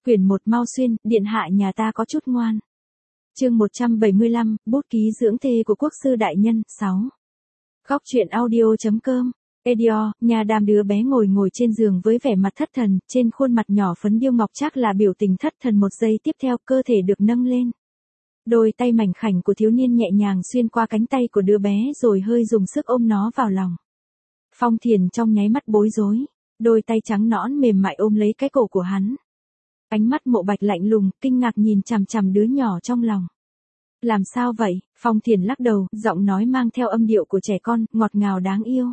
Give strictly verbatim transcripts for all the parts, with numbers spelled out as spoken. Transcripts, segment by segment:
Quyển một Mao Xuyên, điện hạ nhà ta có chút ngoan. Chương một trăm bảy mươi lăm, bút ký dưỡng thê của quốc sư đại nhân, sáu. Góc truyện audio.com. Edior, nhà Đàm đứa bé ngồi ngồi trên giường với vẻ mặt thất thần, trên khuôn mặt nhỏ phấn điêu ngọc chắc là biểu tình thất thần. Một giây tiếp theo, cơ thể được nâng lên. Đôi tay mảnh khảnh của thiếu niên nhẹ nhàng xuyên qua cánh tay của đứa bé rồi hơi dùng sức ôm nó vào lòng. Phong Thiền trong nháy mắt bối rối, đôi tay trắng nõn mềm mại ôm lấy cái cổ của hắn. Ánh mắt Mộ Bạch lạnh lùng, kinh ngạc nhìn chằm chằm đứa nhỏ trong lòng. Làm sao vậy? Phong Thiền lắc đầu, giọng nói mang theo âm điệu của trẻ con, ngọt ngào đáng yêu.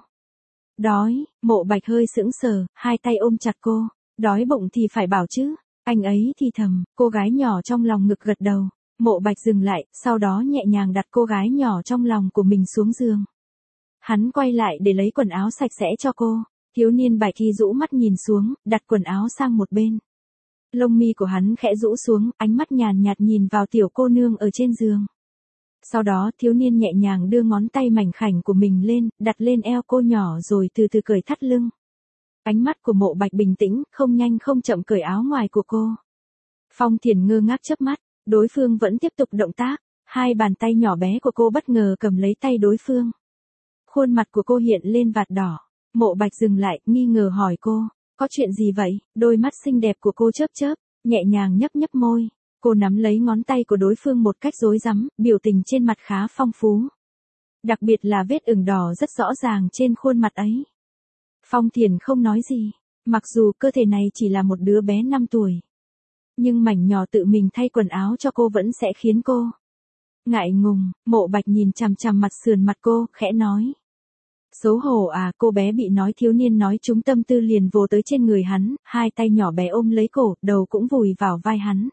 Đói. Mộ Bạch hơi sững sờ, hai tay ôm chặt cô. Đói bụng thì phải bảo chứ. Anh ấy thì thầm, cô gái nhỏ trong lòng ngực gật đầu. Mộ Bạch dừng lại, sau đó nhẹ nhàng đặt cô gái nhỏ trong lòng của mình xuống giường. Hắn quay lại để lấy quần áo sạch sẽ cho cô. Thiếu niên Bạch Kỳ rũ mắt nhìn xuống, đặt quần áo sang một bên. Lông mi của hắn khẽ rũ xuống, ánh mắt nhàn nhạt nhìn vào tiểu cô nương ở trên giường. Sau đó thiếu niên nhẹ nhàng đưa ngón tay mảnh khảnh của mình lên, đặt lên eo cô nhỏ rồi từ từ cởi thắt lưng. Ánh mắt của Mộ Bạch bình tĩnh, không nhanh không chậm cởi áo ngoài của cô. Phong Thiền ngơ ngác chớp mắt, đối phương vẫn tiếp tục động tác, hai bàn tay nhỏ bé của cô bất ngờ cầm lấy tay đối phương. Khuôn mặt của cô hiện lên vạt đỏ, Mộ Bạch dừng lại, nghi ngờ hỏi cô. Có chuyện gì vậy? Đôi mắt xinh đẹp của cô chớp chớp, nhẹ nhàng nhấp nhấp môi. Cô nắm lấy ngón tay của đối phương một cách rối rắm, biểu tình trên mặt khá phong phú. Đặc biệt là vết ửng đỏ rất rõ ràng trên khuôn mặt ấy. Phong Thiền không nói gì, mặc dù cơ thể này chỉ là một đứa bé năm tuổi. Nhưng mảnh nhỏ tự mình thay quần áo cho cô vẫn sẽ khiến cô ngại ngùng. Mộ Bạch nhìn chằm chằm mặt sườn mặt cô, khẽ nói. Xấu hổ à? Cô bé bị nói thiếu niên nói trúng tâm tư liền vồ tới trên người hắn, hai tay nhỏ bé ôm lấy cổ, đầu cũng vùi vào vai hắn.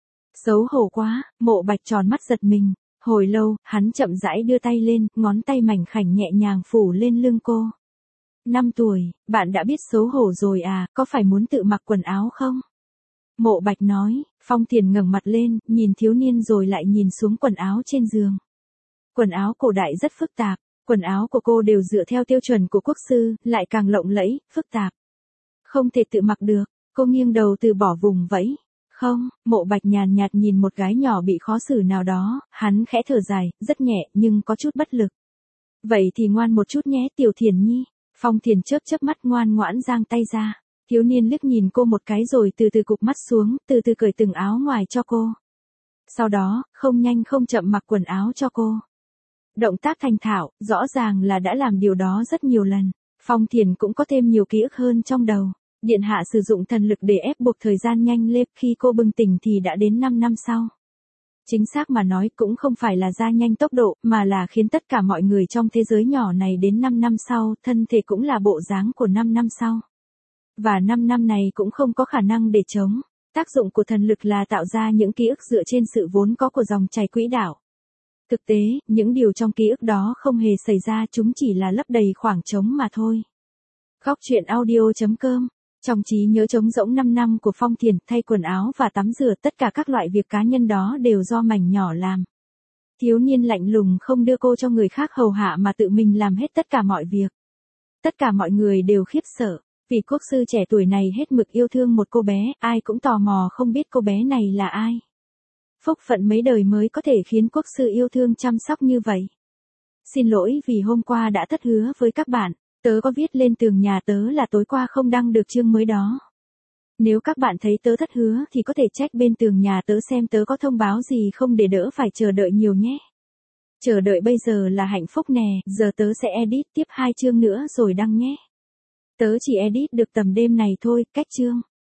Xấu hổ quá. Mộ Bạch tròn mắt giật mình. Hồi lâu, hắn chậm rãi đưa tay lên, ngón tay mảnh khảnh nhẹ nhàng phủ lên lưng cô. Năm tuổi, bạn đã biết xấu hổ rồi à, có phải muốn tự mặc quần áo không? Mộ Bạch nói. Phong Thiền ngẩng mặt lên, nhìn thiếu niên rồi lại nhìn xuống quần áo trên giường. Quần áo cổ đại rất phức tạp. Quần áo của cô đều dựa theo tiêu chuẩn của quốc sư, lại càng lộng lẫy, phức tạp. Không thể tự mặc được. Cô nghiêng đầu từ bỏ vùng vẫy. Không. Mộ Bạch nhàn nhạt nhìn một gái nhỏ bị khó xử nào đó, hắn khẽ thở dài, rất nhẹ nhưng có chút bất lực. Vậy thì ngoan một chút nhé Tiểu Thiền Nhi. Phong Thiền chớp chớp mắt ngoan ngoãn giang tay ra. Thiếu niên liếc nhìn cô một cái rồi từ từ cụp mắt xuống, từ từ cởi từng áo ngoài cho cô. Sau đó, không nhanh không chậm mặc quần áo cho cô. Động tác thành thạo, rõ ràng là đã làm điều đó rất nhiều lần. Phong Thiền cũng có thêm nhiều ký ức hơn trong đầu. Điện hạ sử dụng thần lực để ép buộc thời gian nhanh lên, khi cô bừng tỉnh thì đã đến năm năm sau. Chính xác mà nói cũng không phải là gia nhanh tốc độ, mà là khiến tất cả mọi người trong thế giới nhỏ này đến năm năm sau, thân thể cũng là bộ dáng của năm năm sau. Và năm năm này cũng không có khả năng để chống. Tác dụng của thần lực là tạo ra những ký ức dựa trên sự vốn có của dòng chảy quỹ đạo. Thực tế, những điều trong ký ức đó không hề xảy ra, chúng chỉ là lấp đầy khoảng trống mà thôi. Góc truyện audio.com. Trong trí nhớ trống rỗng năm năm của Phong Thiền, thay quần áo và tắm rửa, tất cả các loại việc cá nhân đó đều do mảnh nhỏ làm. Thiếu niên lạnh lùng không đưa cô cho người khác hầu hạ mà tự mình làm hết tất cả mọi việc. Tất cả mọi người đều khiếp sợ, vì quốc sư trẻ tuổi này hết mực yêu thương một cô bé, ai cũng tò mò không biết cô bé này là ai. Phúc phận mấy đời mới có thể khiến quốc sư yêu thương chăm sóc như vậy. Xin lỗi vì hôm qua đã thất hứa với các bạn, tớ có viết lên tường nhà tớ là tối qua không đăng được chương mới đó. Nếu các bạn thấy tớ thất hứa thì có thể check bên tường nhà tớ xem tớ có thông báo gì không để đỡ phải chờ đợi nhiều nhé. Chờ đợi bây giờ là hạnh phúc nè, giờ tớ sẽ edit tiếp hai chương nữa rồi đăng nhé. Tớ chỉ edit được tầm đêm này thôi, cách chương.